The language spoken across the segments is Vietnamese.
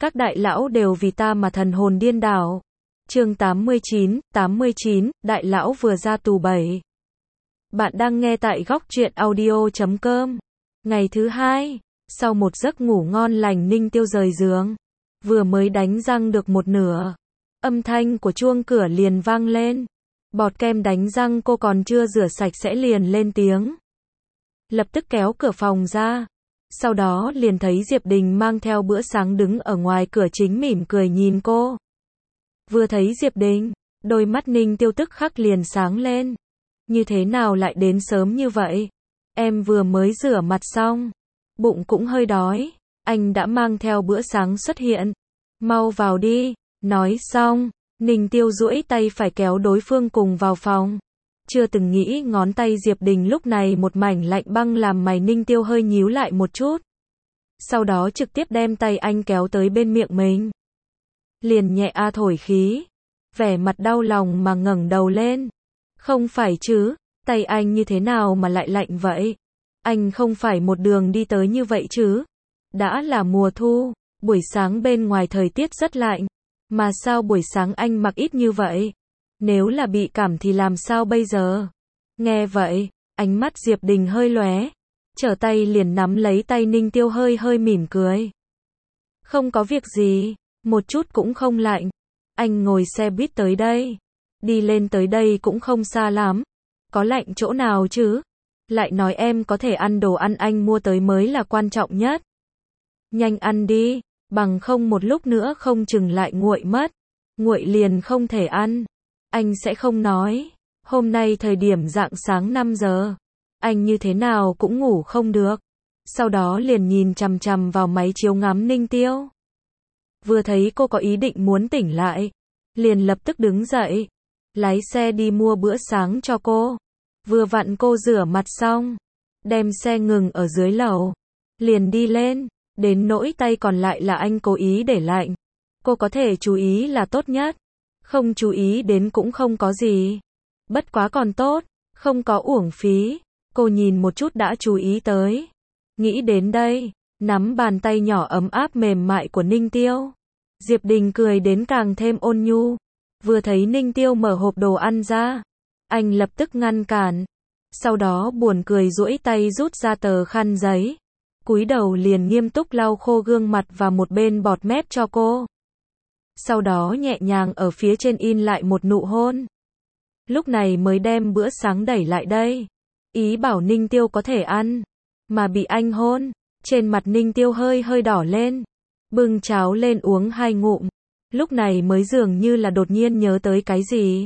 Các đại lão đều vì ta mà thần hồn điên đảo. Chương 89, đại lão vừa ra tù 7. Bạn đang nghe tại góc truyện audio.com. Ngày thứ 2, sau một giấc ngủ ngon lành Ninh Tiêu rời giường. Vừa mới đánh răng được một nửa. Âm thanh của chuông cửa liền vang lên. Bọt kem đánh răng cô còn chưa rửa sạch sẽ liền lên tiếng. Lập tức kéo cửa phòng ra. Sau đó liền thấy Diệp Đình mang theo bữa sáng đứng ở ngoài cửa chính mỉm cười nhìn cô. Vừa thấy Diệp Đình, đôi mắt Ninh Tiêu tức khắc liền sáng lên. Như thế nào lại đến sớm như vậy? Em vừa mới rửa mặt xong, bụng cũng hơi đói, anh đã mang theo bữa sáng xuất hiện. Mau vào đi. Nói xong, Ninh Tiêu duỗi tay phải kéo đối phương cùng vào phòng. Chưa từng nghĩ ngón tay Diệp Đình lúc này một mảnh lạnh băng làm mày Ninh Tiêu hơi nhíu lại một chút. Sau đó trực tiếp đem tay anh kéo tới bên miệng mình. Liền nhẹ thổi khí. Vẻ mặt đau lòng mà ngẩng đầu lên. Không phải chứ, tay anh như thế nào mà lại lạnh vậy? Anh không phải một đường đi tới như vậy chứ? Đã là mùa thu, buổi sáng bên ngoài thời tiết rất lạnh. Mà sao buổi sáng anh mặc ít như vậy? Nếu là bị cảm thì làm sao bây giờ? Nghe vậy, ánh mắt Diệp Đình hơi lóe, trở tay liền nắm lấy tay Ninh Tiêu hơi mỉm cười. Không có việc gì, một chút cũng không lạnh. Anh ngồi xe buýt tới đây. Đi lên tới đây cũng không xa lắm. Có lạnh chỗ nào chứ? Lại nói em có thể ăn đồ ăn anh mua tới mới là quan trọng nhất. Nhanh ăn đi, bằng không một lúc nữa không chừng lại nguội mất. Nguội liền không thể ăn. Anh sẽ không nói. Hôm nay thời điểm rạng sáng 5 giờ. Anh như thế nào cũng ngủ không được. Sau đó liền nhìn chằm chằm vào máy chiếu ngắm Ninh Tiêu. Vừa thấy cô có ý định muốn tỉnh lại, liền lập tức đứng dậy. Lái xe đi mua bữa sáng cho cô. Vừa vặn cô rửa mặt xong, đem xe ngừng ở dưới lầu. Liền đi lên, đến nỗi tay còn lại là anh cố ý để lạnh. Cô có thể chú ý là tốt nhất. Không chú ý đến cũng không có gì. Bất quá còn tốt, không có uổng phí. Cô nhìn một chút đã chú ý tới. Nghĩ đến đây, nắm bàn tay nhỏ ấm áp mềm mại của Ninh Tiêu. Diệp Đình cười đến càng thêm ôn nhu. Vừa thấy Ninh Tiêu mở hộp đồ ăn ra, anh lập tức ngăn cản. Sau đó buồn cười duỗi tay rút ra tờ khăn giấy. Cúi đầu liền nghiêm túc lau khô gương mặt và một bên bọt mép cho cô. Sau đó nhẹ nhàng ở phía trên in lại một nụ hôn. Lúc này mới đem bữa sáng đẩy lại đây. Ý bảo Ninh Tiêu có thể ăn. Mà bị anh hôn. Trên mặt Ninh Tiêu hơi đỏ lên. Bưng cháo lên uống 2 ngụm. Lúc này mới dường như là đột nhiên nhớ tới cái gì.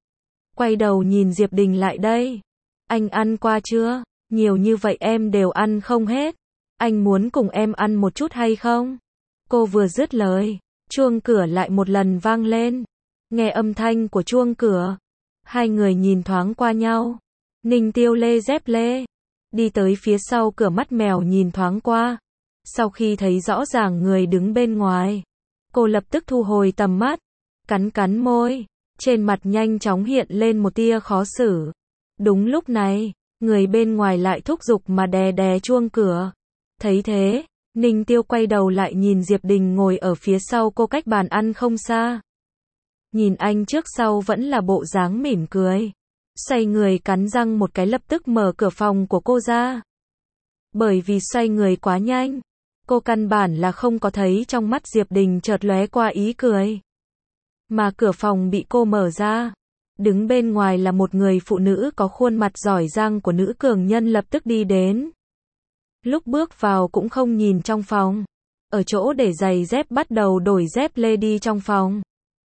Quay đầu nhìn Diệp Đình lại đây. Anh ăn qua chưa? Nhiều như vậy em đều ăn không hết. Anh muốn cùng em ăn một chút hay không? Cô vừa dứt lời, chuông cửa lại một lần vang lên. Nghe âm thanh của chuông cửa, hai người nhìn thoáng qua nhau. Ninh Tiêu lê dép lê, đi tới phía sau cửa mắt mèo nhìn thoáng qua. Sau khi thấy rõ ràng người đứng bên ngoài, cô lập tức thu hồi tầm mắt, cắn môi, trên mặt nhanh chóng hiện lên một tia khó xử. Đúng lúc này, người bên ngoài lại thúc giục mà đè chuông cửa. Thấy thế, Ninh Tiêu quay đầu lại nhìn Diệp Đình ngồi ở phía sau cô cách bàn ăn không xa. Nhìn anh trước sau vẫn là bộ dáng mỉm cười. Xoay người cắn răng một cái lập tức mở cửa phòng của cô ra. Bởi vì xoay người quá nhanh, cô căn bản là không có thấy trong mắt Diệp Đình chợt lóe qua ý cười. Mà cửa phòng bị cô mở ra. Đứng bên ngoài là một người phụ nữ có khuôn mặt giỏi giang của nữ cường nhân lập tức đi đến. Lúc bước vào cũng không nhìn trong phòng. Ở chỗ để giày dép bắt đầu đổi dép lê đi trong phòng.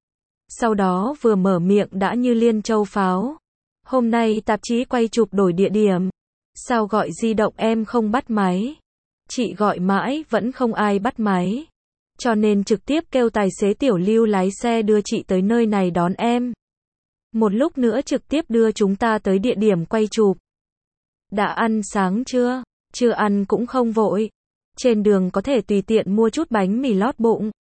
Sau đó vừa mở miệng đã như liên châu pháo. Hôm nay tạp chí quay chụp đổi địa điểm. Sao gọi di động em không bắt máy? Chị gọi mãi vẫn không ai bắt máy. Cho nên trực tiếp kêu tài xế Tiểu Lưu lái xe đưa chị tới nơi này đón em. Một lúc nữa trực tiếp đưa chúng ta tới địa điểm quay chụp. Đã ăn sáng chưa? Chưa ăn cũng không vội. Trên đường có thể tùy tiện mua chút bánh mì lót bụng.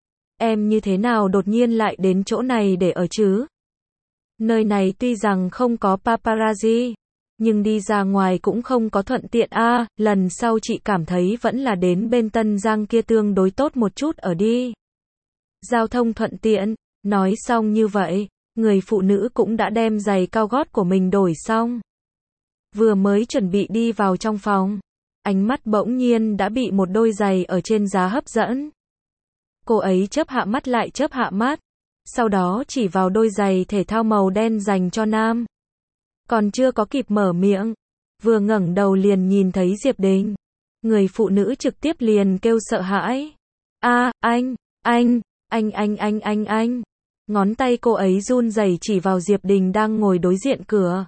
Em như thế nào đột nhiên lại đến chỗ này để ở chứ? Nơi này tuy rằng không có paparazzi, Nhưng đi ra ngoài cũng không có thuận tiện a, lần sau chị cảm thấy vẫn là đến bên Tân Giang kia tương đối tốt một chút ở đi. Giao thông thuận tiện, nói xong như vậy, người phụ nữ cũng đã đem giày cao gót của mình đổi xong. Vừa mới chuẩn bị đi vào trong phòng, ánh mắt bỗng nhiên đã bị một đôi giày ở trên giá hấp dẫn. Cô ấy chớp hạ mắt lại chớp hạ mắt, sau đó chỉ vào đôi giày thể thao màu đen dành cho nam. Còn chưa có kịp mở miệng, vừa ngẩng đầu liền nhìn thấy Diệp Đình. Người phụ nữ trực tiếp liền kêu sợ hãi. A, anh. Ngón tay cô ấy run rẩy chỉ vào Diệp Đình đang ngồi đối diện cửa.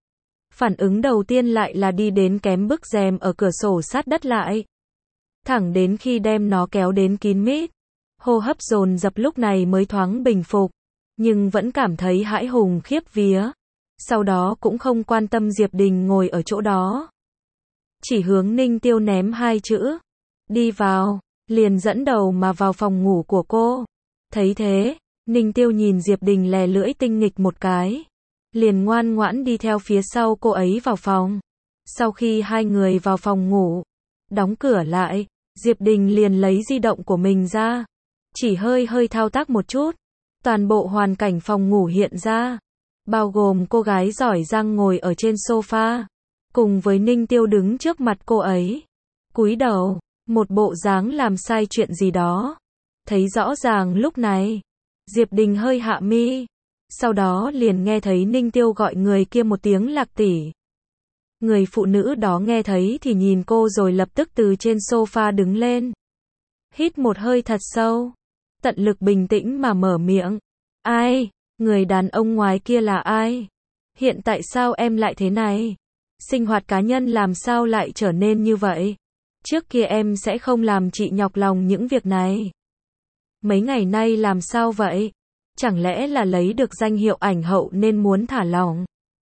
Phản ứng đầu tiên lại là đi đến kém bức rèm ở cửa sổ sát đất lại. Thẳng đến khi đem nó kéo đến kín mít. Hô hấp dồn dập lúc này mới thoáng bình phục. Nhưng vẫn cảm thấy hãi hùng khiếp vía. Sau đó cũng không quan tâm Diệp Đình ngồi ở chỗ đó. Chỉ hướng Ninh Tiêu ném hai chữ. Đi vào, liền dẫn đầu mà vào phòng ngủ của cô. Thấy thế, Ninh Tiêu nhìn Diệp Đình lè lưỡi tinh nghịch một cái. Liền ngoan ngoãn đi theo phía sau cô ấy vào phòng. Sau khi hai người vào phòng ngủ, đóng cửa lại, Diệp Đình liền lấy di động của mình ra. Chỉ hơi thao tác một chút. Toàn bộ hoàn cảnh phòng ngủ hiện ra. Bao gồm cô gái giỏi giang ngồi ở trên sofa. Cùng với Ninh Tiêu đứng trước mặt cô ấy. Cúi đầu, một bộ dáng làm sai chuyện gì đó. Thấy rõ ràng lúc này, Diệp Đình hơi hạ mi. Sau đó liền nghe thấy Ninh Tiêu gọi người kia một tiếng Lạc tỷ. Người phụ nữ đó nghe thấy thì nhìn cô rồi lập tức từ trên sofa đứng lên. Hít một hơi thật sâu. Tận lực bình tĩnh mà mở miệng. Ai? Người đàn ông ngoài kia là ai? Hiện tại sao em lại thế này? Sinh hoạt cá nhân làm sao lại trở nên như vậy? Trước kia em sẽ không làm chị nhọc lòng những việc này. Mấy ngày nay làm sao vậy? Chẳng lẽ là lấy được danh hiệu ảnh hậu nên muốn thả lỏng?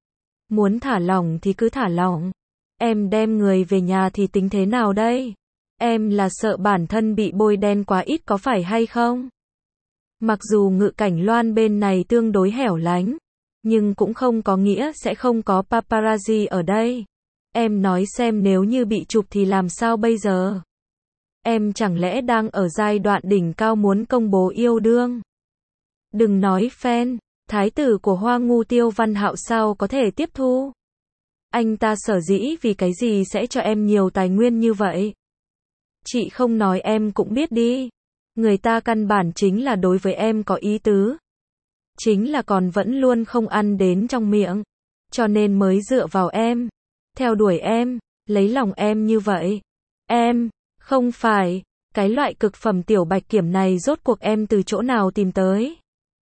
Muốn thả lỏng thì cứ thả lỏng. Em đem người về nhà thì tính thế nào đây? Em là sợ bản thân bị bôi đen quá ít có phải hay không? Mặc dù Ngự Cảnh Loan bên này tương đối hẻo lánh, nhưng cũng không có nghĩa sẽ không có paparazzi ở đây. Em nói xem nếu như bị chụp thì làm sao bây giờ? Em chẳng lẽ đang ở giai đoạn đỉnh cao muốn công bố yêu đương? Đừng nói fan, thái tử của Hoa Ngu Tiêu Văn Hạo sao có thể tiếp thu? Anh ta sở dĩ vì cái gì sẽ cho em nhiều tài nguyên như vậy? Chị không nói em cũng biết đi. Người ta căn bản chính là đối với em có ý tứ. Chính là còn vẫn luôn không ăn đến trong miệng. Cho nên mới dựa vào em. Theo đuổi em. Lấy lòng em như vậy. Em, không phải. Cái loại cực phẩm tiểu bạch kiểm này rốt cuộc em từ chỗ nào tìm tới?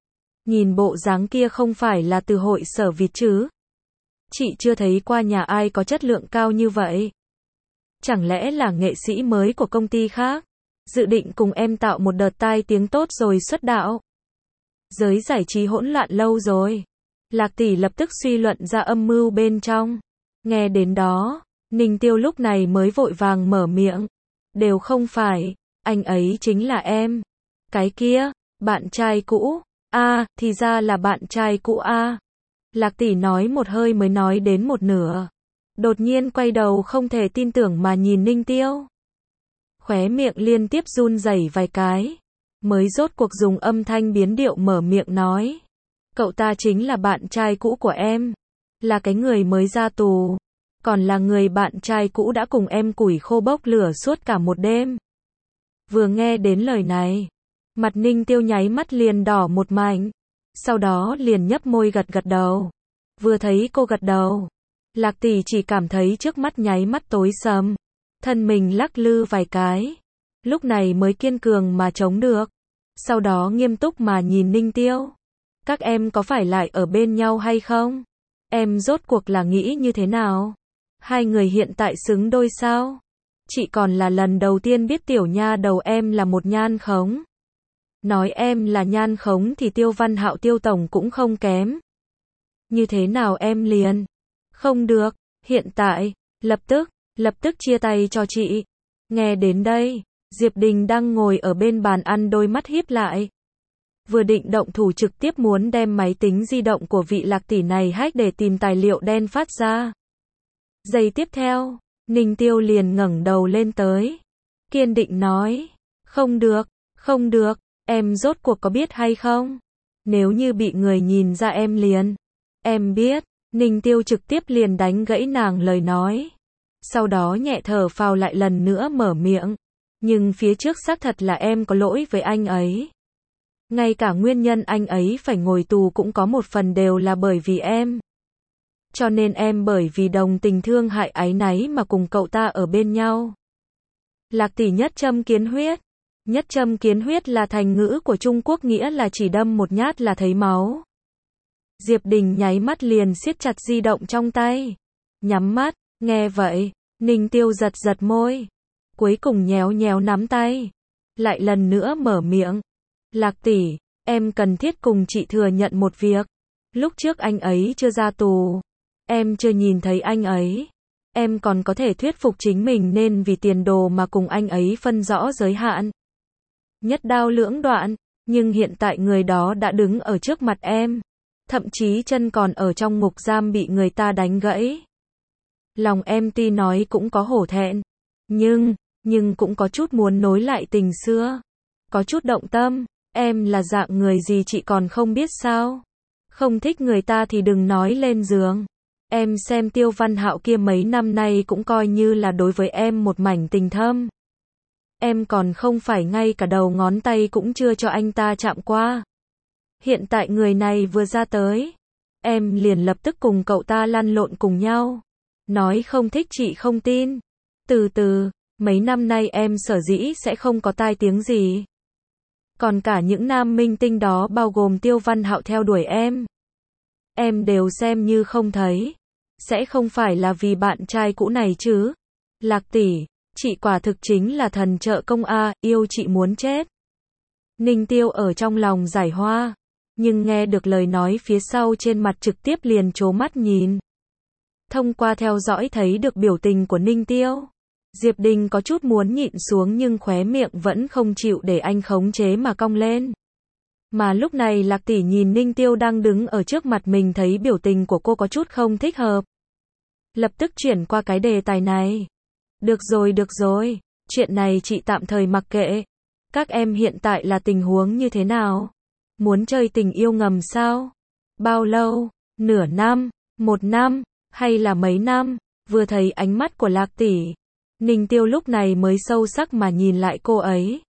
Nhìn bộ dáng kia không phải là từ hội Sở Việt chứ? Chị chưa thấy qua nhà ai có chất lượng cao như vậy. Chẳng lẽ là nghệ sĩ mới của công ty khác? Dự định cùng em tạo một đợt tai tiếng tốt rồi xuất đạo. Giới giải trí hỗn loạn lâu rồi. Lạc tỷ lập tức suy luận ra âm mưu bên trong. Nghe đến đó, Ninh Tiêu lúc này mới vội vàng mở miệng. Đều không phải, anh ấy chính là em. Cái kia, bạn trai cũ. Thì ra là bạn trai cũ a. Lạc tỷ nói một hơi mới nói đến một nửa. Đột nhiên quay đầu không thể tin tưởng mà nhìn Ninh Tiêu. Khóe miệng liên tiếp run rẩy vài cái. Mới rốt cuộc dùng âm thanh biến điệu mở miệng nói. Cậu ta chính là bạn trai cũ của em. Là cái người mới ra tù. Còn là người bạn trai cũ đã cùng em củi khô bốc lửa suốt cả một đêm. Vừa nghe đến lời này, mặt Ninh Tiêu nháy mắt liền đỏ một mảnh. Sau đó liền nhấp môi gật đầu. Vừa thấy cô gật đầu, Lạc tỷ chỉ cảm thấy trước mắt nháy mắt tối sầm. Thân mình lắc lư vài cái. Lúc này mới kiên cường mà chống được. Sau đó nghiêm túc mà nhìn Ninh Tiêu. Các em có phải lại ở bên nhau hay không? Em rốt cuộc là nghĩ như thế nào? Hai người hiện tại xứng đôi sao? Chị còn là lần đầu tiên biết tiểu nha đầu em là một nhan khống. Nói em là nhan khống thì Tiêu Văn Hạo Tiêu tổng cũng không kém. Như thế nào em liền? Không được, hiện tại, lập tức chia tay cho chị. Nghe đến đây, Diệp Đình đang ngồi ở bên bàn ăn đôi mắt híp lại. Vừa định động thủ trực tiếp muốn đem máy tính di động của vị Lạc tỷ này hack để tìm tài liệu đen phát ra. Giây tiếp theo, Ninh Tiêu liền ngẩng đầu lên tới. Kiên định nói. Không được, không được, em rốt cuộc có biết hay không? Nếu như bị người nhìn ra em liền. Em biết, Ninh Tiêu trực tiếp liền đánh gãy nàng lời nói. Sau đó nhẹ thở phào lại lần nữa mở miệng. Nhưng phía trước xác thật là em có lỗi với anh ấy. Ngay cả nguyên nhân anh ấy phải ngồi tù cũng có một phần đều là bởi vì em. Cho nên em bởi vì đồng tình thương hại áy náy mà cùng cậu ta ở bên nhau. Lạc tỷ nhất châm kiến huyết. Nhất châm kiến huyết là thành ngữ của Trung Quốc, nghĩa là chỉ đâm một nhát là thấy máu. Diệp Đình nháy mắt liền siết chặt di động trong tay. Nhắm mắt, nghe vậy, Ninh Tiêu giật giật môi. Cuối cùng nhéo nhéo nắm tay. Lại lần nữa mở miệng. Lạc tỷ, em cần thiết cùng chị thừa nhận một việc. Lúc trước anh ấy chưa ra tù. Em chưa nhìn thấy anh ấy. Em còn có thể thuyết phục chính mình nên vì tiền đồ mà cùng anh ấy phân rõ giới hạn. Nhất đao lưỡng đoạn, nhưng hiện tại người đó đã đứng ở trước mặt em. Thậm chí chân còn ở trong ngục giam bị người ta đánh gãy. Lòng em tuy nói cũng có hổ thẹn. Nhưng cũng có chút muốn nối lại tình xưa. Có chút động tâm. Em là dạng người gì chị còn không biết sao? Không thích người ta thì đừng nói lên giường. Em xem Tiêu Văn Hạo kia mấy năm nay cũng coi như là đối với em một mảnh tình thâm. Em còn không phải ngay cả đầu ngón tay cũng chưa cho anh ta chạm qua. Hiện tại người này vừa ra tới. Em liền lập tức cùng cậu ta lăn lộn cùng nhau. Nói không thích chị không tin. Từ từ, mấy năm nay em sở dĩ sẽ không có tai tiếng gì. Còn cả những nam minh tinh đó bao gồm Tiêu Văn Hạo theo đuổi em đều xem như không thấy. Sẽ không phải là vì bạn trai cũ này chứ? Lạc tỷ, chị quả thực chính là thần trợ công a, yêu chị muốn chết. Ninh Tiêu ở trong lòng giải hoa, nhưng nghe được lời nói phía sau trên mặt trực tiếp liền trố mắt nhìn. Thông qua theo dõi thấy được biểu tình của Ninh Tiêu. Diệp Đình có chút muốn nhịn xuống nhưng khóe miệng vẫn không chịu để anh khống chế mà cong lên. Mà lúc này Lạc tỷ nhìn Ninh Tiêu đang đứng ở trước mặt mình thấy biểu tình của cô có chút không thích hợp. Lập tức chuyển qua cái đề tài này. Được rồi, chuyện này chị tạm thời mặc kệ. Các em hiện tại là tình huống như thế nào? Muốn chơi tình yêu ngầm sao? Bao lâu? Nửa năm? 1 năm? Hay là mấy năm? Vừa thấy ánh mắt của Lạc tỷ, Ninh Tiêu lúc này mới sâu sắc mà nhìn lại cô ấy.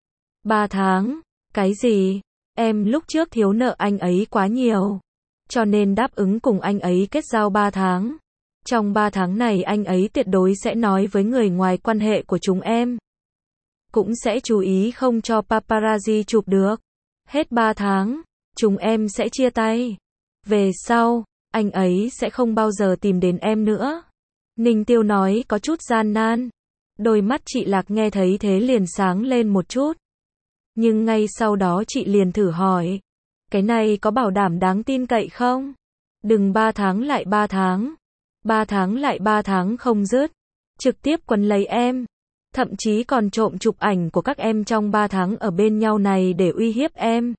3 tháng? Cái gì? Em lúc trước thiếu nợ anh ấy quá nhiều. Cho nên đáp ứng cùng anh ấy kết giao 3 tháng. Trong 3 tháng này anh ấy tuyệt đối sẽ nói với người ngoài quan hệ của chúng em. Cũng sẽ chú ý không cho paparazzi chụp được. Hết 3 tháng, chúng em sẽ chia tay. Về sau, anh ấy sẽ không bao giờ tìm đến em nữa. Ninh Tiêu nói có chút gian nan. Đôi mắt chị Lạc nghe thấy thế liền sáng lên một chút. Nhưng ngay sau đó chị liền thử hỏi. Cái này có bảo đảm đáng tin cậy không? Đừng 3 tháng lại 3 tháng. 3 tháng lại 3 tháng không dứt. Trực tiếp quấn lấy em. Thậm chí còn trộm chụp ảnh của các em trong 3 tháng ở bên nhau này để uy hiếp em.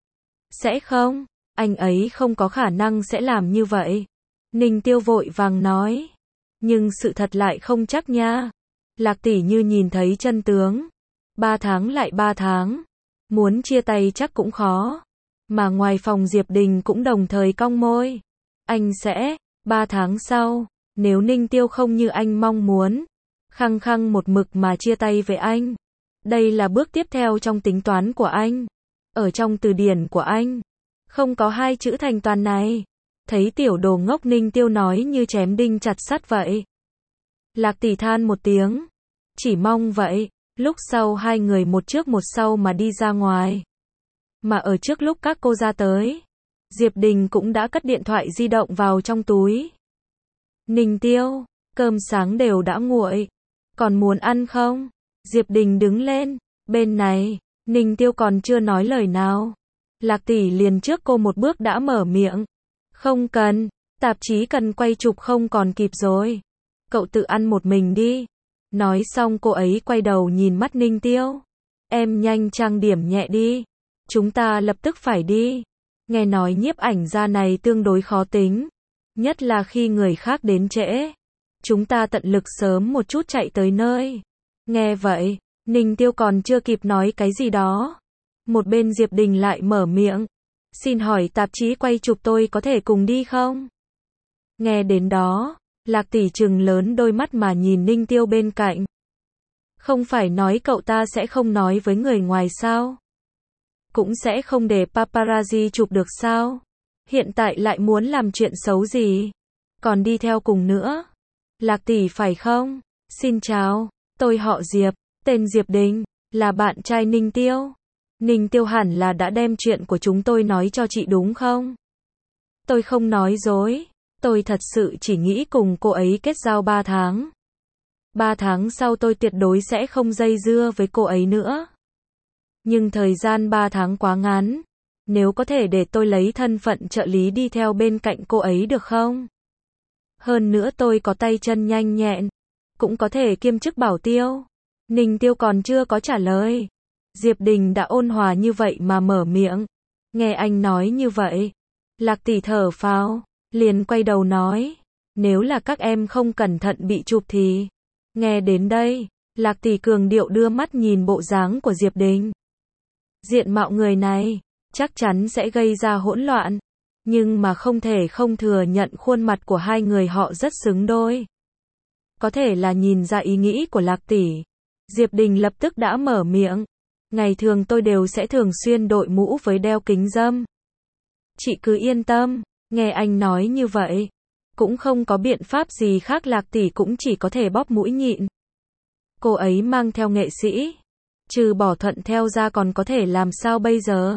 Sẽ không? Anh ấy không có khả năng sẽ làm như vậy. Ninh Tiêu vội vàng nói. Nhưng sự thật lại không chắc nha. Lạc tỷ như nhìn thấy chân tướng. 3 tháng lại 3 tháng. Muốn chia tay chắc cũng khó. Mà ngoài phòng Diệp Đình cũng đồng thời cong môi. Anh sẽ, 3 tháng sau, nếu Ninh Tiêu không như anh mong muốn, khăng khăng một mực mà chia tay với anh. Đây là bước tiếp theo trong tính toán của anh. Ở trong từ điển của anh, không có 2 chữ thành toàn này. Thấy tiểu đồ ngốc Ninh Tiêu nói như chém đinh chặt sắt vậy. Lạc tỷ than một tiếng. Chỉ mong vậy. Lúc sau 2 người một trước một sau mà đi ra ngoài. Mà ở trước lúc các cô ra tới, Diệp Đình cũng đã cất điện thoại di động vào trong túi. Ninh Tiêu, cơm sáng đều đã nguội. Còn muốn ăn không? Diệp Đình đứng lên. Bên này, Ninh Tiêu còn chưa nói lời nào. Lạc tỷ liền trước cô một bước đã mở miệng. Không cần, tạp chí cần quay chụp không còn kịp rồi. Cậu tự ăn một mình đi. Nói xong cô ấy quay đầu nhìn mắt Ninh Tiêu. Em nhanh trang điểm nhẹ đi. Chúng ta lập tức phải đi. Nghe nói nhiếp ảnh gia này tương đối khó tính. Nhất là khi người khác đến trễ. Chúng ta tận lực sớm một chút chạy tới nơi. Nghe vậy, Ninh Tiêu còn chưa kịp nói cái gì đó. Một bên Diệp Đình lại mở miệng. Xin hỏi tạp chí quay chụp tôi có thể cùng đi không? Nghe đến đó, Lạc Tỷ trừng lớn đôi mắt mà nhìn Ninh Tiêu bên cạnh. Không phải nói cậu ta sẽ không nói với người ngoài sao? Cũng sẽ không để paparazzi chụp được sao? Hiện tại lại muốn làm chuyện xấu gì? Còn đi theo cùng nữa? Lạc Tỷ phải không? Xin chào, tôi họ Diệp, tên Diệp Đình, là bạn trai Ninh Tiêu. Ninh Tiêu hẳn là đã đem chuyện của chúng tôi nói cho chị đúng không? Tôi không nói dối, tôi thật sự chỉ nghĩ cùng cô ấy kết giao 3 tháng. 3 tháng sau tôi tuyệt đối sẽ không dây dưa với cô ấy nữa. Nhưng thời gian 3 tháng quá ngắn, nếu có thể để tôi lấy thân phận trợ lý đi theo bên cạnh cô ấy được không? Hơn nữa tôi có tay chân nhanh nhẹn, cũng có thể kiêm chức bảo tiêu. Ninh Tiêu còn chưa có trả lời. Diệp Đình đã ôn hòa như vậy mà mở miệng. Nghe anh nói như vậy, Lạc Tỷ thở phào, liền quay đầu nói. Nếu là các em không cẩn thận bị chụp thì... Nghe đến đây, Lạc Tỷ cường điệu đưa mắt nhìn bộ dáng của Diệp Đình. Diện mạo người này, chắc chắn sẽ gây ra hỗn loạn. Nhưng mà không thể không thừa nhận khuôn mặt của hai người họ rất xứng đôi. Có thể là nhìn ra ý nghĩ của Lạc Tỷ. Diệp Đình lập tức đã mở miệng. Ngày thường tôi đều sẽ thường xuyên đội mũ với đeo kính râm. Chị cứ yên tâm, nghe anh nói như vậy. Cũng không có biện pháp gì khác, Lạc Tỷ cũng chỉ có thể bóp mũi nhịn. Cô ấy mang theo nghệ sĩ. Trừ bỏ thuận theo ra còn có thể làm sao bây giờ?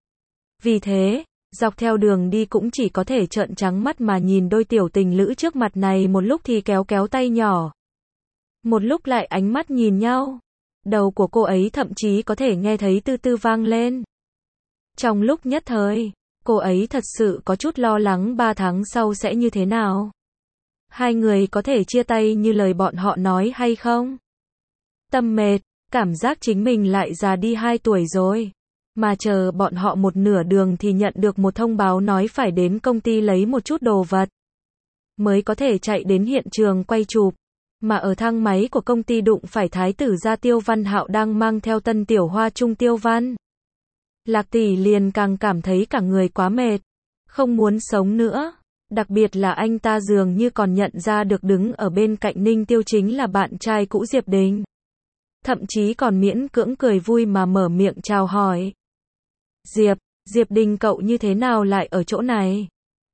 Vì thế, dọc theo đường đi cũng chỉ có thể trợn trắng mắt mà nhìn đôi tiểu tình lữ trước mặt này, một lúc thì kéo kéo tay nhỏ. Một lúc lại ánh mắt nhìn nhau. Đầu của cô ấy thậm chí có thể nghe thấy tư tư vang lên. Trong lúc nhất thời, cô ấy thật sự có chút lo lắng 3 tháng sau sẽ như thế nào. Hai người có thể chia tay như lời bọn họ nói hay không? Tâm mệt, cảm giác chính mình lại già đi 2 tuổi rồi. Mà chờ bọn họ một nửa đường thì nhận được một thông báo nói phải đến công ty lấy một chút đồ vật. Mới có thể chạy đến hiện trường quay chụp. Mà ở thang máy của công ty đụng phải thái tử gia Tiêu Văn Hạo đang mang theo tân tiểu hoa trung Tiêu Văn. Lạc Tỷ liền càng cảm thấy cả người quá mệt. Không muốn sống nữa. Đặc biệt là anh ta dường như còn nhận ra được đứng ở bên cạnh Ninh Tiêu chính là bạn trai cũ Diệp Đình. Thậm chí còn miễn cưỡng cười vui mà mở miệng chào hỏi. Diệp Đình cậu như thế nào lại ở chỗ này?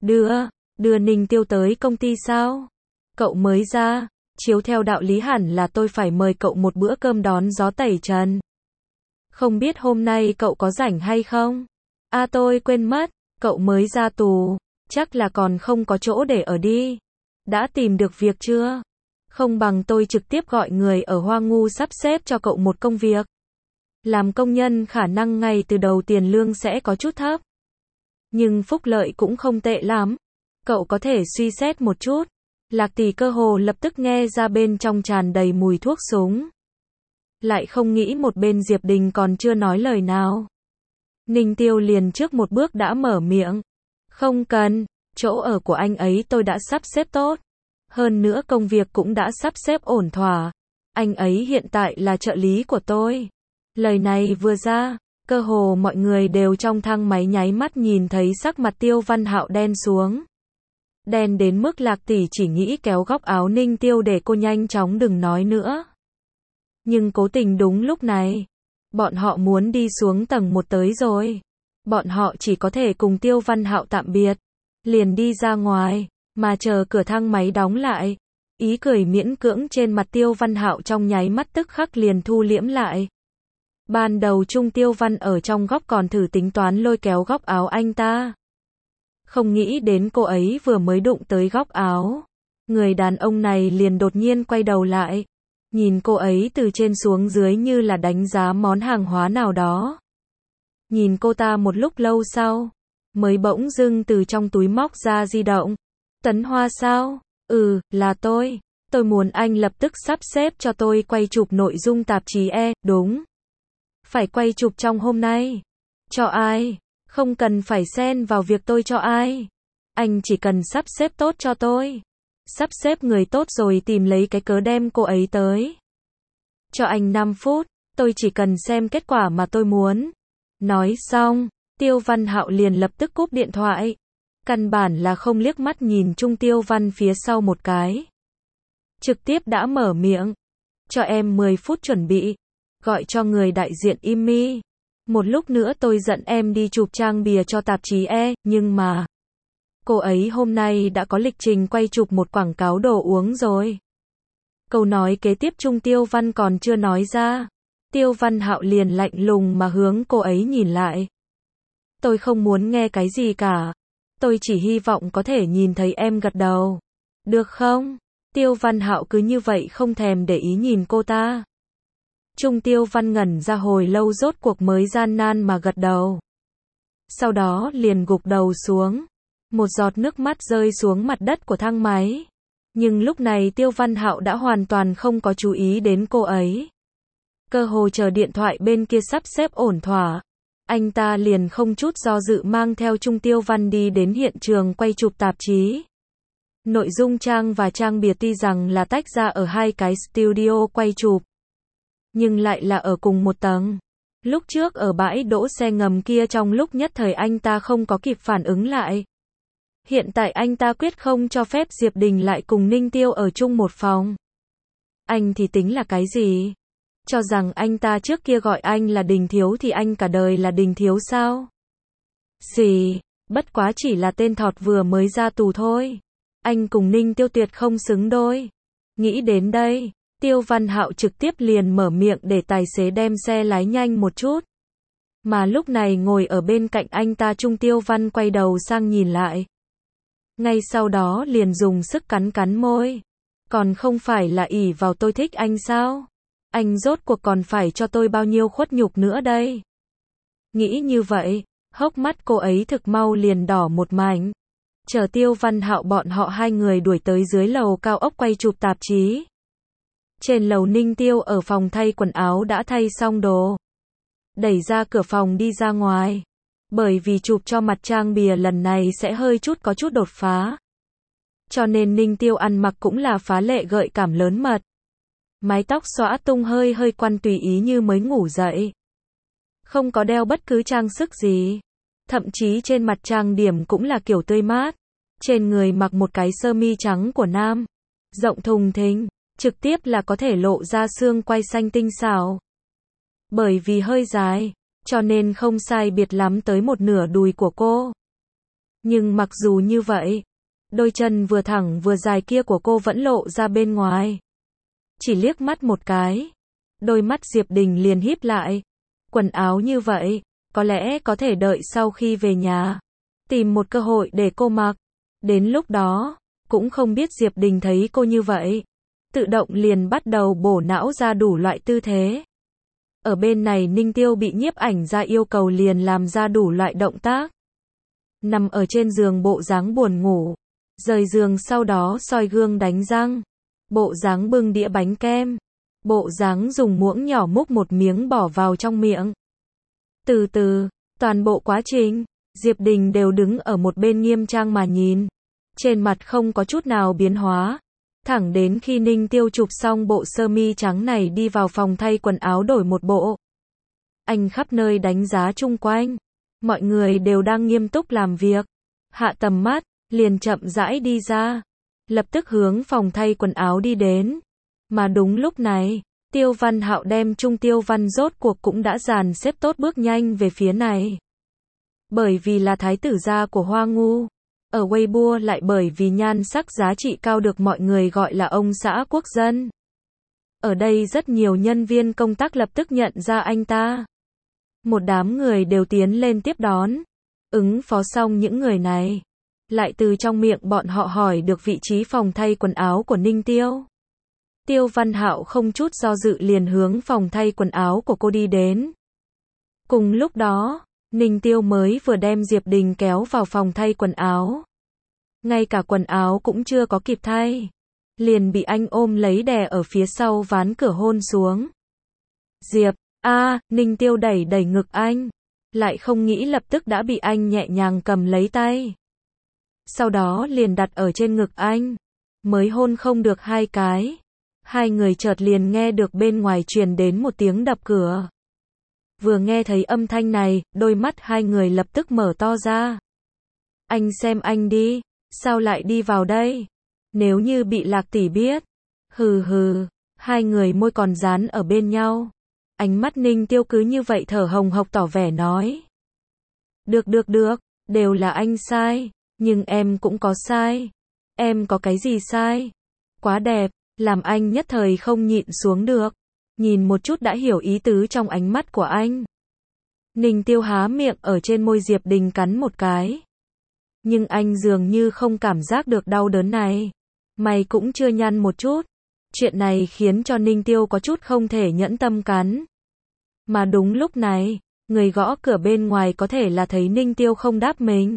Đưa Ninh Tiêu tới công ty sao? Cậu mới ra, chiếu theo đạo lý hẳn là tôi phải mời cậu một bữa cơm đón gió tẩy trần. Không biết hôm nay cậu có rảnh hay không? À tôi quên mất, cậu mới ra tù, chắc là còn không có chỗ để ở đi. Đã tìm được việc chưa? Không bằng tôi trực tiếp gọi người ở Hoa Ngu sắp xếp cho cậu một công việc. Làm công nhân khả năng ngay từ đầu tiền lương sẽ có chút thấp. Nhưng phúc lợi cũng không tệ lắm. Cậu có thể suy xét một chút. Lạc Tỷ cơ hồ lập tức nghe ra bên trong tràn đầy mùi thuốc súng. Lại không nghĩ một bên Diệp Đình còn chưa nói lời nào. Ninh Tiêu liền trước một bước đã mở miệng. Không cần, chỗ ở của anh ấy tôi đã sắp xếp tốt. Hơn nữa công việc cũng đã sắp xếp ổn thỏa. Anh ấy hiện tại là trợ lý của tôi. Lời này vừa ra, cơ hồ mọi người đều trong thang máy nháy mắt nhìn thấy sắc mặt Tiêu Văn Hạo đen xuống. Đen đến mức Lạc Tỷ chỉ nghĩ kéo góc áo Ninh Tiêu để cô nhanh chóng đừng nói nữa. Nhưng cố tình đúng lúc này, bọn họ muốn đi xuống tầng 1 tới rồi. Bọn họ chỉ có thể cùng Tiêu Văn Hạo tạm biệt, liền đi ra ngoài, mà chờ cửa thang máy đóng lại. Ý cười miễn cưỡng trên mặt Tiêu Văn Hạo trong nháy mắt tức khắc liền thu liễm lại. Ban đầu Trung Tiêu Văn ở trong góc còn thử tính toán lôi kéo góc áo anh ta. Không nghĩ đến cô ấy vừa mới đụng tới góc áo. Người đàn ông này liền đột nhiên quay đầu lại. Nhìn cô ấy từ trên xuống dưới như là đánh giá món hàng hóa nào đó. Nhìn cô ta một lúc lâu sau, mới bỗng dưng từ trong túi móc ra di động. Tấn Hoa sao? Ừ, là tôi. Tôi muốn anh lập tức sắp xếp cho tôi quay chụp nội dung tạp chí đúng. Phải quay chụp trong hôm nay. Cho ai? Không cần phải xen vào việc tôi cho ai. Anh chỉ cần sắp xếp tốt cho tôi. Sắp xếp người tốt rồi tìm lấy cái cớ đem cô ấy tới. Cho anh 5 phút, tôi chỉ cần xem kết quả mà tôi muốn. Nói xong, Tiêu Văn Hạo liền lập tức cúp điện thoại. Căn bản là không liếc mắt nhìn Trung Tiêu Văn phía sau một cái. Trực tiếp đã mở miệng. Cho em 10 phút chuẩn bị. Gọi cho người đại diện Imi. Một lúc nữa tôi dẫn em đi chụp trang bìa cho tạp chí nhưng mà cô ấy hôm nay đã có lịch trình quay chụp một quảng cáo đồ uống rồi. Câu nói kế tiếp Trung Tiêu Văn còn chưa nói ra. Tiêu Văn Hạo liền lạnh lùng mà hướng cô ấy nhìn lại. Tôi không muốn nghe cái gì cả. Tôi chỉ hy vọng có thể nhìn thấy em gật đầu. Được không? Tiêu Văn Hạo cứ như vậy không thèm để ý nhìn cô ta. Trung Tiêu Văn ngẩn ra hồi lâu rốt cuộc mới gian nan mà gật đầu. Sau đó liền gục đầu xuống. Một giọt nước mắt rơi xuống mặt đất của thang máy. Nhưng lúc này Tiêu Văn Hạo đã hoàn toàn không có chú ý đến cô ấy. Cơ hồ chờ điện thoại bên kia sắp xếp ổn thỏa. Anh ta liền không chút do dự mang theo Trung Tiêu Văn đi đến hiện trường quay chụp tạp chí. Nội dung trang và trang bìa tuy rằng là tách ra ở hai cái studio quay chụp, nhưng lại là ở cùng một tầng. Lúc trước ở bãi đỗ xe ngầm kia trong lúc nhất thời anh ta không có kịp phản ứng lại. Hiện tại anh ta quyết không cho phép Diệp Đình lại cùng Ninh Tiêu ở chung một phòng. Anh thì tính là cái gì? Cho rằng anh ta trước kia gọi anh là Đình Thiếu thì anh cả đời là Đình Thiếu sao? Xì, bất quá chỉ là tên thọt vừa mới ra tù thôi. Anh cùng Ninh Tiêu tuyệt không xứng đôi. Nghĩ đến đây, Tiêu Văn Hạo trực tiếp liền mở miệng để tài xế đem xe lái nhanh một chút. Mà lúc này ngồi ở bên cạnh anh ta Trung Tiêu Văn quay đầu sang nhìn lại. Ngay sau đó liền dùng sức cắn cắn môi. Còn không phải là ỷ vào tôi thích anh sao? Anh rốt cuộc còn phải cho tôi bao nhiêu khuất nhục nữa đây? Nghĩ như vậy, hốc mắt cô ấy thực mau liền đỏ một mảnh. Chờ Tiêu Văn Hạo bọn họ hai người đuổi tới dưới lầu cao ốc quay chụp tạp chí. Trên lầu Ninh Tiêu ở phòng thay quần áo đã thay xong đồ. Đẩy ra cửa phòng đi ra ngoài. Bởi vì chụp cho mặt trang bìa lần này sẽ hơi chút có chút đột phá. Cho nên Ninh Tiêu ăn mặc cũng là phá lệ gợi cảm lớn mật. Mái tóc xõa tung hơi hơi quăn tùy ý như mới ngủ dậy. Không có đeo bất cứ trang sức gì. Thậm chí trên mặt trang điểm cũng là kiểu tươi mát. Trên người mặc một cái sơ mi trắng của nam. Rộng thùng thình, trực tiếp là có thể lộ ra xương quai xanh tinh xảo. Bởi vì hơi dài, cho nên không sai biệt lắm tới một nửa đùi của cô. Nhưng mặc dù như vậy, đôi chân vừa thẳng vừa dài kia của cô vẫn lộ ra bên ngoài. Chỉ liếc mắt một cái, đôi mắt Diệp Đình liền híp lại. Quần áo như vậy, có lẽ có thể đợi sau khi về nhà, tìm một cơ hội để cô mặc. Đến lúc đó, cũng không biết Diệp Đình thấy cô như vậy, tự động liền bắt đầu bổ não ra đủ loại tư thế. Ở bên này Ninh Tiêu bị nhiếp ảnh ra yêu cầu liền làm ra đủ loại động tác. Nằm ở trên giường bộ dáng buồn ngủ, rời giường sau đó soi gương đánh răng, bộ dáng bưng đĩa bánh kem, bộ dáng dùng muỗng nhỏ múc một miếng bỏ vào trong miệng. Từ từ, toàn bộ quá trình, Diệp Đình đều đứng ở một bên nghiêm trang mà nhìn, trên mặt không có chút nào biến hóa. Thẳng đến khi Ninh Tiêu chụp xong bộ sơ mi trắng này đi vào phòng thay quần áo đổi một bộ. Anh khắp nơi đánh giá chung quanh. Mọi người đều đang nghiêm túc làm việc. Hạ tầm mắt, liền chậm rãi đi ra. Lập tức hướng phòng thay quần áo đi đến. Mà đúng lúc này, Tiêu Văn Hạo đem Trung Tiêu Văn rốt cuộc cũng đã dàn xếp tốt bước nhanh về phía này. Bởi vì là thái tử gia của Hoa Ngu. Ở Weibo lại bởi vì nhan sắc giá trị cao được mọi người gọi là ông xã quốc dân. Ở đây rất nhiều nhân viên công tác lập tức nhận ra anh ta. Một đám người đều tiến lên tiếp đón. Ứng phó xong những người này, lại từ trong miệng bọn họ hỏi được vị trí phòng thay quần áo của Ninh Tiêu. Tiêu Văn Hạo không chút do dự liền hướng phòng thay quần áo của cô đi đến. Cùng lúc đó, Ninh Tiêu mới vừa đem Diệp Đình kéo vào phòng thay quần áo. Ngay cả quần áo cũng chưa có kịp thay, liền bị anh ôm lấy đè ở phía sau ván cửa hôn xuống. Diệp, Ninh Tiêu đẩy đẩy ngực anh, lại không nghĩ lập tức đã bị anh nhẹ nhàng cầm lấy tay. Sau đó liền đặt ở trên ngực anh. Mới hôn không được 2 cái. Hai người chợt liền nghe được bên ngoài truyền đến một tiếng đập cửa. Vừa nghe thấy âm thanh này, đôi mắt hai người lập tức mở to ra. Anh xem anh đi, sao lại đi vào đây? Nếu như bị Lạc tỷ biết. Hừ hừ, hai người môi còn dán ở bên nhau. Ánh mắt Ninh Tiêu cứ như vậy thở hồng hộc tỏ vẻ nói. Được, đều là anh sai, nhưng em cũng có sai. Em có cái gì sai? Quá đẹp, làm anh nhất thời không nhịn xuống được. Nhìn một chút đã hiểu ý tứ trong ánh mắt của anh. Ninh Tiêu há miệng ở trên môi Diệp Đình cắn một cái. Nhưng anh dường như không cảm giác được đau đớn này. Mày cũng chưa nhăn một chút. Chuyện này khiến cho Ninh Tiêu có chút không thể nhẫn tâm cắn. Mà đúng lúc này, người gõ cửa bên ngoài có thể là thấy Ninh Tiêu không đáp mình.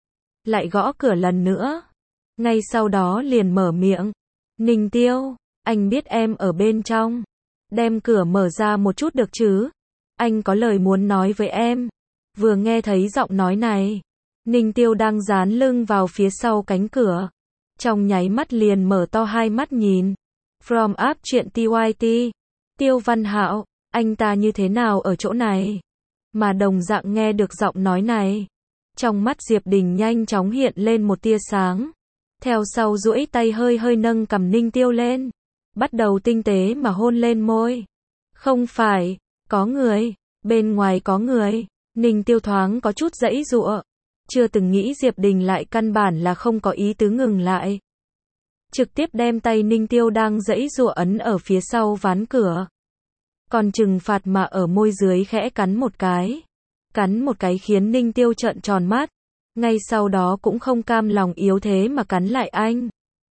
Lại gõ cửa lần nữa. Ngay sau đó liền mở miệng. Ninh Tiêu, anh biết em ở bên trong. Đem cửa mở ra một chút được chứ? Anh có lời muốn nói với em. Vừa nghe thấy giọng nói này, Ninh Tiêu đang dán lưng vào phía sau cánh cửa. Trong nháy mắt liền mở to hai mắt nhìn. From up truyện TYT. Tiêu Văn Hạo, anh ta như thế nào ở chỗ này? Mà đồng dạng nghe được giọng nói này. Trong mắt Diệp Đình nhanh chóng hiện lên một tia sáng. Theo sau duỗi tay hơi hơi nâng cằm Ninh Tiêu lên. Bắt đầu tinh tế mà hôn lên môi. Không phải, có người, bên ngoài có người. Ninh Tiêu thoáng có chút giãy giụa. Chưa từng nghĩ Diệp Đình lại căn bản là không có ý tứ ngừng lại. Trực tiếp đem tay Ninh Tiêu đang giãy giụa ấn ở phía sau ván cửa. Còn trừng phạt mà ở môi dưới khẽ cắn một cái. Cắn một cái khiến Ninh Tiêu trợn tròn mắt. Ngay sau đó cũng không cam lòng yếu thế mà cắn lại anh.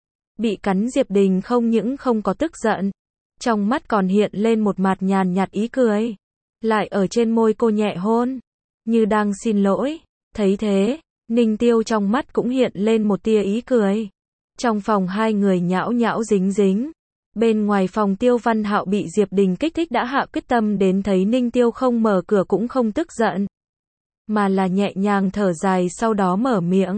Bị cắn Diệp Đình không những không có tức giận. Trong mắt còn hiện lên một mặt nhàn nhạt ý cười. Lại ở trên môi cô nhẹ hôn. Như đang xin lỗi. Thấy thế, Ninh Tiêu trong mắt cũng hiện lên một tia ý cười. Trong phòng hai người nhão nhão dính dính. Bên ngoài phòng Tiêu Văn Hạo bị Diệp Đình kích thích đã hạ quyết tâm đến thấy Ninh Tiêu không mở cửa cũng không tức giận. Mà là nhẹ nhàng thở dài sau đó mở miệng.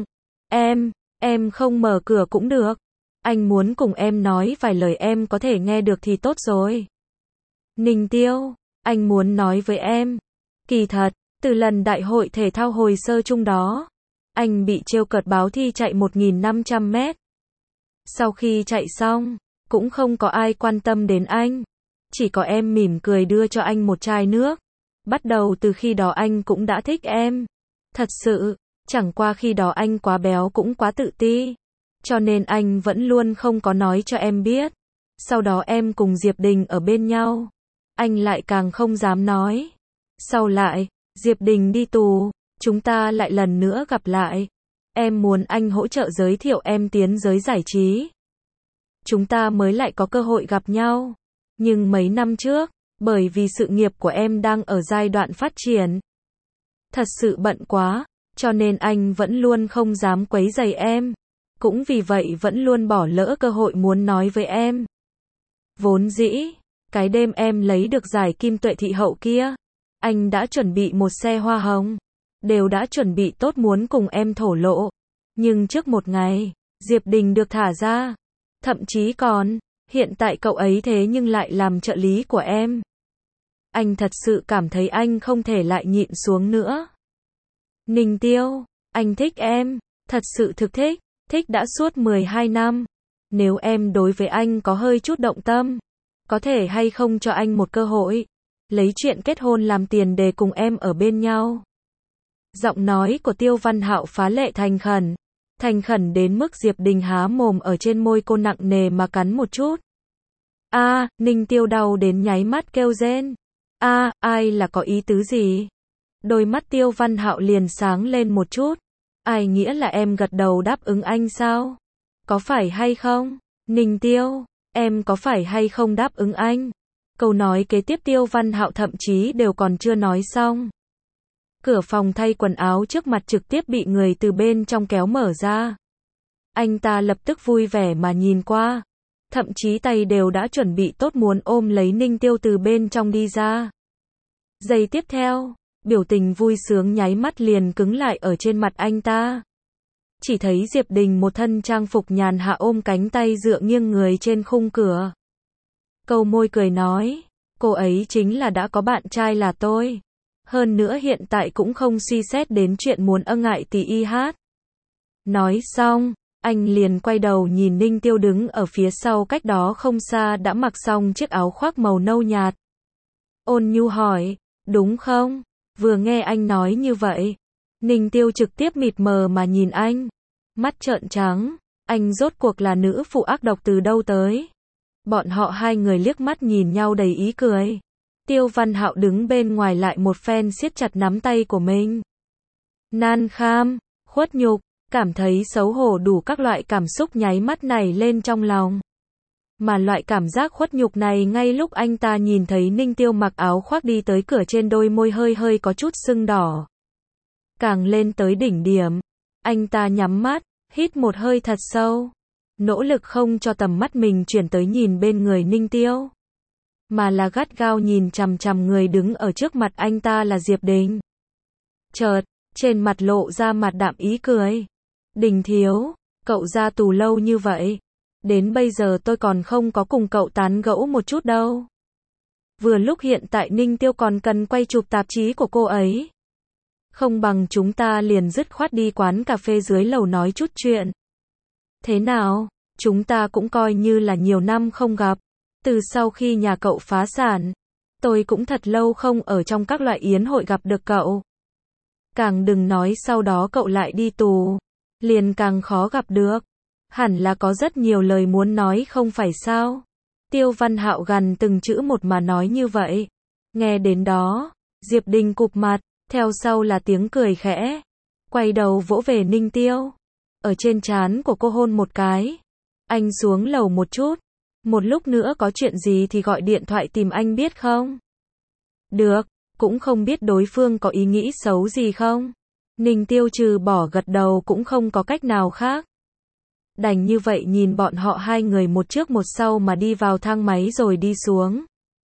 Em không mở cửa cũng được. Anh muốn cùng em nói vài lời em có thể nghe được thì tốt rồi. Ninh Tiêu, anh muốn nói với em. Kỳ thật, từ lần đại hội thể thao hồi sơ chung đó, anh bị trêu cợt báo thi chạy 1.500 mét. Sau khi chạy xong, cũng không có ai quan tâm đến anh. Chỉ có em mỉm cười đưa cho anh một chai nước. Bắt đầu từ khi đó anh cũng đã thích em. Thật sự, chẳng qua khi đó anh quá béo cũng quá tự ti. Cho nên anh vẫn luôn không có nói cho em biết. Sau đó em cùng Diệp Đình ở bên nhau. Anh lại càng không dám nói. Sau lại, Diệp Đình đi tù, chúng ta lại lần nữa gặp lại. Em muốn anh hỗ trợ giới thiệu em tiến giới giải trí. Chúng ta mới lại có cơ hội gặp nhau. Nhưng mấy năm trước, bởi vì sự nghiệp của em đang ở giai đoạn phát triển. Thật sự bận quá, cho nên anh vẫn luôn không dám quấy rầy em. Cũng vì vậy vẫn luôn bỏ lỡ cơ hội muốn nói với em. Vốn dĩ, cái đêm em lấy được giải Kim Tuệ Thị Hậu kia, anh đã chuẩn bị một xe hoa hồng. Đều đã chuẩn bị tốt muốn cùng em thổ lộ. Nhưng trước một ngày, Diệp Đình được thả ra. Thậm chí còn, hiện tại cậu ấy thế nhưng lại làm trợ lý của em. Anh thật sự cảm thấy anh không thể lại nhịn xuống nữa. Ninh Tiêu, anh thích em, thật sự thực thích, thích đã suốt 12 năm. Nếu em đối với anh có hơi chút động tâm, có thể hay không cho anh một cơ hội, lấy chuyện kết hôn làm tiền đề cùng em ở bên nhau. Giọng nói của Tiêu Văn Hạo phá lệ thành khẩn đến mức Diệp Đình há mồm ở trên môi cô nặng nề mà cắn một chút. Ninh Tiêu đau đến nháy mắt kêu rên. Ai là có ý tứ gì? Đôi mắt Tiêu Văn Hạo liền sáng lên một chút. Ai nghĩa là em gật đầu đáp ứng anh sao? Có phải hay không? Ninh Tiêu, em có phải hay không đáp ứng anh? Câu nói kế tiếp Tiêu Văn Hạo thậm chí đều còn chưa nói xong. Cửa phòng thay quần áo trước mặt trực tiếp bị người từ bên trong kéo mở ra. Anh ta lập tức vui vẻ mà nhìn qua. Thậm chí tay đều đã chuẩn bị tốt muốn ôm lấy Ninh Tiêu từ bên trong đi ra. Giây tiếp theo, biểu tình vui sướng nháy mắt liền cứng lại ở trên mặt anh ta. chỉ thấy Diệp Đình một thân trang phục nhàn hạ ôm cánh tay dựa nghiêng người trên khung cửa. Câu môi cười nói, cô ấy chính là đã có bạn trai là tôi. Hơn nữa hiện tại cũng không suy xét đến chuyện muốn ngại tỷ y hát. Nói xong, anh liền quay đầu nhìn Ninh Tiêu đứng ở phía sau cách đó không xa đã mặc xong chiếc áo khoác màu nâu nhạt. Ôn nhu hỏi, đúng không? Vừa nghe anh nói như vậy, Ninh Tiêu trực tiếp mịt mờ mà nhìn anh. Mắt trợn trắng, anh rốt cuộc là nữ phụ ác độc từ đâu tới? Bọn họ hai người liếc mắt nhìn nhau đầy ý cười. Tiêu Văn Hạo đứng bên ngoài lại một phen siết chặt nắm tay của mình. Nan kham, khuất nhục, cảm thấy xấu hổ đủ các loại cảm xúc nháy mắt nảy lên trong lòng. Mà loại cảm giác khuất nhục này ngay lúc anh ta nhìn thấy Ninh Tiêu mặc áo khoác đi tới cửa trên đôi môi hơi hơi có chút sưng đỏ. Càng lên tới đỉnh điểm, anh ta nhắm mắt, hít một hơi thật sâu. Nỗ lực không cho tầm mắt mình chuyển tới nhìn bên người Ninh Tiêu. Mà là gắt gao nhìn chằm chằm người đứng ở trước mặt anh ta là Diệp Đình. Chợt, trên mặt lộ ra mặt đạm ý cười. Đình thiếu, cậu ra tù lâu như vậy. Đến bây giờ tôi còn không có cùng cậu tán gẫu một chút đâu. Vừa lúc hiện tại Ninh Tiêu còn cần quay chụp tạp chí của cô ấy. Không bằng chúng ta liền dứt khoát đi quán cà phê dưới lầu nói chút chuyện. Thế nào, chúng ta cũng coi như là nhiều năm không gặp. Từ sau khi nhà cậu phá sản, tôi cũng thật lâu không ở trong các loại yến hội gặp được cậu. Càng đừng nói sau đó cậu lại đi tù, liền càng khó gặp được. Hẳn là có rất nhiều lời muốn nói không phải sao? Tiêu Văn Hạo gằn từng chữ một mà nói như vậy. Nghe đến đó, Diệp Đình cụp mặt, theo sau là tiếng cười khẽ. Quay đầu vỗ về Ninh Tiêu. Ở trên trán của cô hôn một cái. Anh xuống lầu một chút. Một lúc nữa có chuyện gì thì gọi điện thoại tìm anh biết không? Được, cũng không biết đối phương có ý nghĩ xấu gì không? Ninh Tiêu trừ bỏ gật đầu cũng không có cách nào khác. Đành như vậy nhìn bọn họ hai người một trước một sau mà đi vào thang máy rồi đi xuống.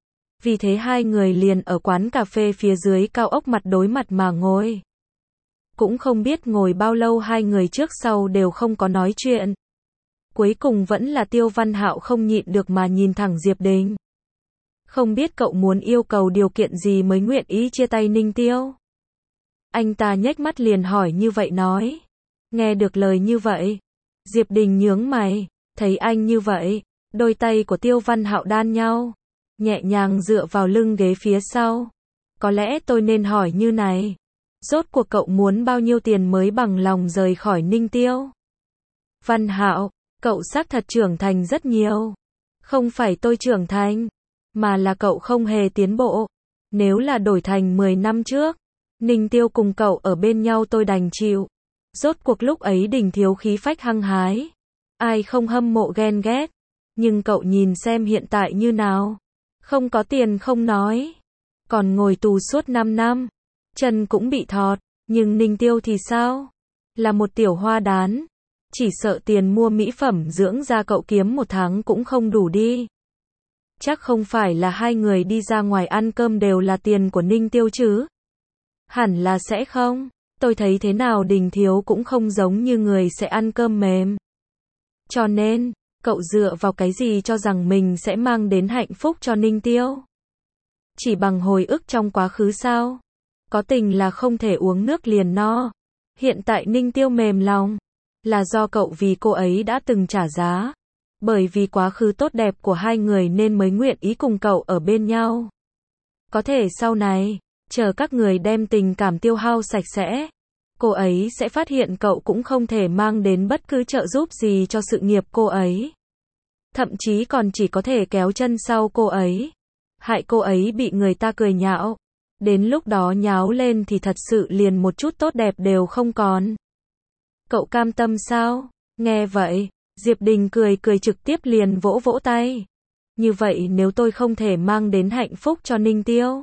Vì thế hai người liền ở quán cà phê phía dưới cao ốc mặt đối mặt mà ngồi. Cũng không biết ngồi bao lâu hai người trước sau đều không có nói chuyện. Cuối cùng vẫn là Tiêu Văn Hạo không nhịn được mà nhìn thẳng Diệp Đình. Không biết cậu muốn yêu cầu điều kiện gì mới nguyện ý chia tay Ninh Tiêu? Anh ta nhếch mắt liền hỏi như vậy nói. Nghe được lời như vậy, Diệp Đình nhướng mày, thấy anh như vậy, đôi tay của Tiêu Văn Hạo đan nhau, nhẹ nhàng dựa vào lưng ghế phía sau. Có lẽ tôi nên hỏi như này, rốt cuộc cậu muốn bao nhiêu tiền mới bằng lòng rời khỏi Ninh Tiêu? Văn Hạo, cậu xác thật trưởng thành rất nhiều. Không phải tôi trưởng thành, mà là cậu không hề tiến bộ. Nếu là đổi thành 10 năm trước, Ninh Tiêu cùng cậu ở bên nhau tôi đành chịu. Rốt cuộc lúc ấy Đình thiếu khí phách hăng hái. Ai không hâm mộ ghen ghét. Nhưng cậu nhìn xem hiện tại như nào. Không có tiền không nói. Còn ngồi tù suốt 5 năm. Chân cũng bị thọt. Nhưng Ninh Tiêu thì sao? Là một tiểu hoa đán. Chỉ sợ tiền mua mỹ phẩm dưỡng da cậu kiếm một tháng cũng không đủ đi. Chắc không phải là hai người đi ra ngoài ăn cơm đều là tiền của Ninh Tiêu chứ? Hẳn là sẽ không. Tôi thấy thế nào Đình thiếu cũng không giống như người sẽ ăn cơm mềm. Cho nên, cậu dựa vào cái gì cho rằng mình sẽ mang đến hạnh phúc cho Ninh Tiêu? Chỉ bằng hồi ức trong quá khứ sao? Có tình là không thể uống nước liền no. Hiện tại Ninh Tiêu mềm lòng, là do cậu vì cô ấy đã từng trả giá. Bởi vì quá khứ tốt đẹp của hai người nên mới nguyện ý cùng cậu ở bên nhau. Có thể sau này, chờ các người đem tình cảm tiêu hao sạch sẽ, cô ấy sẽ phát hiện cậu cũng không thể mang đến bất cứ trợ giúp gì cho sự nghiệp cô ấy. Thậm chí còn chỉ có thể kéo chân sau cô ấy. Hại cô ấy bị người ta cười nhạo. Đến lúc đó nháo lên thì thật sự liền một chút tốt đẹp đều không còn. Cậu cam tâm sao? Nghe vậy, Diệp Đình cười cười trực tiếp liền vỗ vỗ tay. Như vậy nếu tôi không thể mang đến hạnh phúc cho Ninh Tiêu,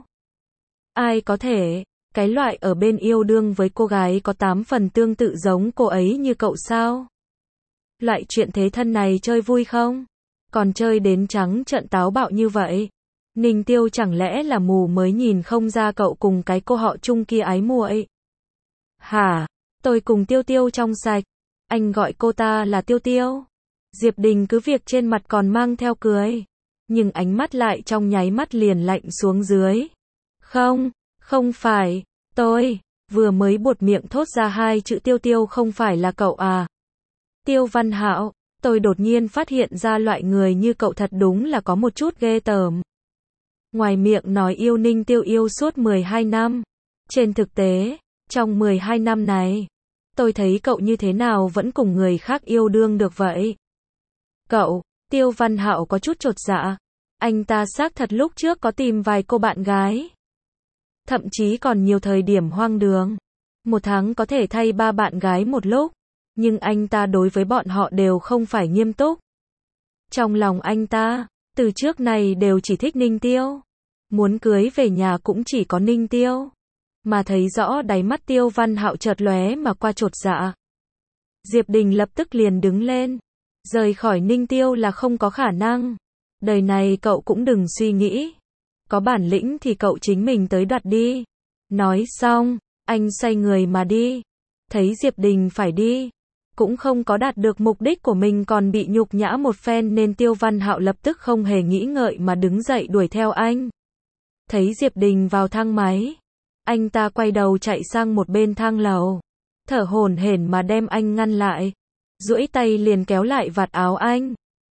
ai có thể? Cái loại ở bên yêu đương với cô gái có 8 phần tương tự giống cô ấy như cậu sao? Loại chuyện thế thân này chơi vui không? Còn chơi đến trắng trợn táo bạo như vậy. Ninh Tiêu chẳng lẽ là mù mới nhìn không ra cậu cùng cái cô họ chung kia ái muội? Hả? Tôi cùng Tiêu Tiêu trong sạch. Anh gọi cô ta là Tiêu Tiêu. Diệp Đình cứ việc trên mặt còn mang theo cười, nhưng ánh mắt lại trong nháy mắt liền lạnh xuống dưới. Không, không phải, tôi, vừa mới buột miệng thốt ra hai chữ Tiêu Tiêu không phải là cậu à? Tiêu Văn Hạo, tôi đột nhiên phát hiện ra loại người như cậu thật đúng là có một chút ghê tởm. Ngoài miệng nói yêu Ninh Tiêu yêu suốt 12 năm. Trên thực tế, trong 12 năm này, tôi thấy cậu như thế nào vẫn cùng người khác yêu đương được vậy. Cậu, Tiêu Văn Hạo có chút chột dạ. Anh ta xác thật lúc trước có tìm vài cô bạn gái. Thậm chí còn nhiều thời điểm hoang đường. Một tháng có thể thay 3 bạn gái một lúc. Nhưng anh ta đối với bọn họ đều không phải nghiêm túc. Trong lòng anh ta, từ trước này đều chỉ thích Ninh Tiêu. Muốn cưới về nhà cũng chỉ có Ninh Tiêu. Mà thấy rõ đáy mắt Tiêu Văn Hạo chợt lóe mà qua chột dạ. Diệp Đình lập tức liền đứng lên. Rời khỏi Ninh Tiêu là không có khả năng. Đời này cậu cũng đừng suy nghĩ. Có bản lĩnh thì cậu chính mình tới đoạt đi. Nói xong, anh xoay người mà đi. Thấy Diệp Đình phải đi, cũng không có đạt được mục đích của mình còn bị nhục nhã một phen nên Tiêu Văn Hạo lập tức không hề nghĩ ngợi mà đứng dậy đuổi theo anh. Thấy Diệp Đình vào thang máy, anh ta quay đầu chạy sang một bên thang lầu, thở hổn hển mà đem anh ngăn lại, duỗi tay liền kéo lại vạt áo anh.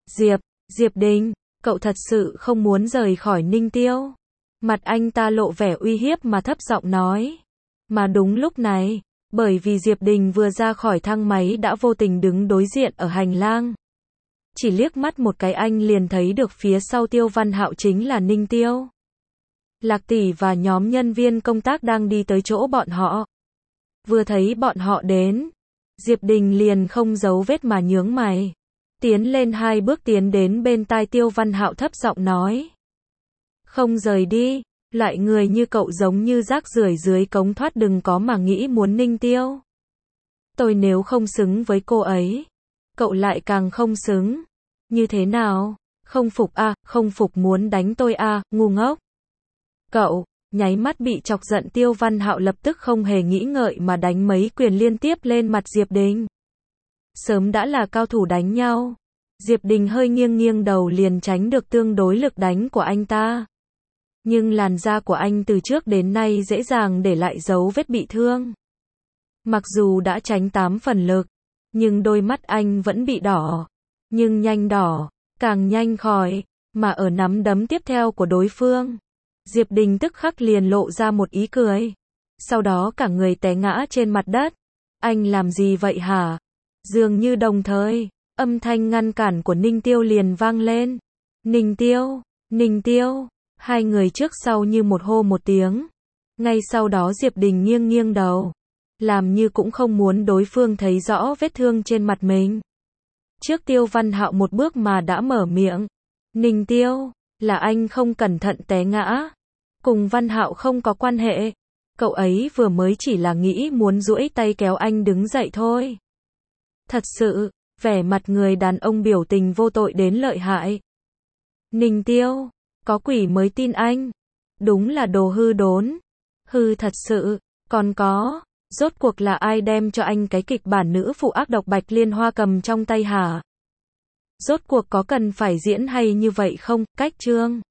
Diệp Đình, cậu thật sự không muốn rời khỏi Ninh Tiêu? Mặt anh ta lộ vẻ uy hiếp mà thấp giọng nói. Mà đúng lúc này, bởi vì Diệp Đình vừa ra khỏi thang máy đã vô tình đứng đối diện ở hành lang. Chỉ liếc mắt một cái anh liền thấy được phía sau Tiêu Văn Hạo chính là Ninh Tiêu. Lạc Tỷ và nhóm nhân viên công tác đang đi tới chỗ bọn họ. Vừa thấy bọn họ đến, Diệp Đình liền không giấu vết mà nhướng mày. Tiến lên 2 bước tiến đến bên tai Tiêu Văn Hạo thấp giọng nói. Không rời đi, loại người như cậu giống như rác rưởi dưới cống thoát đừng có mà nghĩ muốn Ninh Tiêu. Tôi nếu không xứng với cô ấy, cậu lại càng không xứng. Như thế nào? Không phục à, không phục muốn đánh tôi à, ngu ngốc. Cậu, nháy mắt bị chọc giận Tiêu Văn Hạo lập tức không hề nghĩ ngợi mà đánh mấy quyền liên tiếp lên mặt Diệp Đình. Sớm đã là cao thủ đánh nhau. Diệp Đình hơi nghiêng đầu liền tránh được tương đối lực đánh của anh ta. Nhưng làn da của anh từ trước đến nay dễ dàng để lại dấu vết bị thương. Mặc dù đã tránh 8 phần lực, nhưng đôi mắt anh vẫn bị đỏ. Nhưng nhanh đỏ, càng nhanh khỏi, mà ở nắm đấm tiếp theo của đối phương. Diệp Đình tức khắc liền lộ ra một ý cười. Sau đó cả người té ngã trên mặt đất. Anh làm gì vậy hả? Dường như đồng thời, âm thanh ngăn cản của Ninh Tiêu liền vang lên. Ninh Tiêu. Hai người trước sau như một hô một tiếng. Ngay sau đó Diệp Đình nghiêng đầu. Làm như cũng không muốn đối phương thấy rõ vết thương trên mặt mình. Trước Tiêu Văn Hạo một bước mà đã mở miệng. Ninh Tiêu, là anh không cẩn thận té ngã. Cùng Văn Hạo không có quan hệ. Cậu ấy vừa mới chỉ là nghĩ muốn duỗi tay kéo anh đứng dậy thôi. Thật sự, vẻ mặt người đàn ông biểu tình vô tội đến lợi hại. Ninh Tiêu, có quỷ mới tin anh. Đúng là đồ hư đốn. Hư thật sự, còn có, rốt cuộc là ai đem cho anh cái kịch bản nữ phụ ác độc Bạch Liên Hoa cầm trong tay hả? Rốt cuộc có cần phải diễn hay như vậy không? Cách chương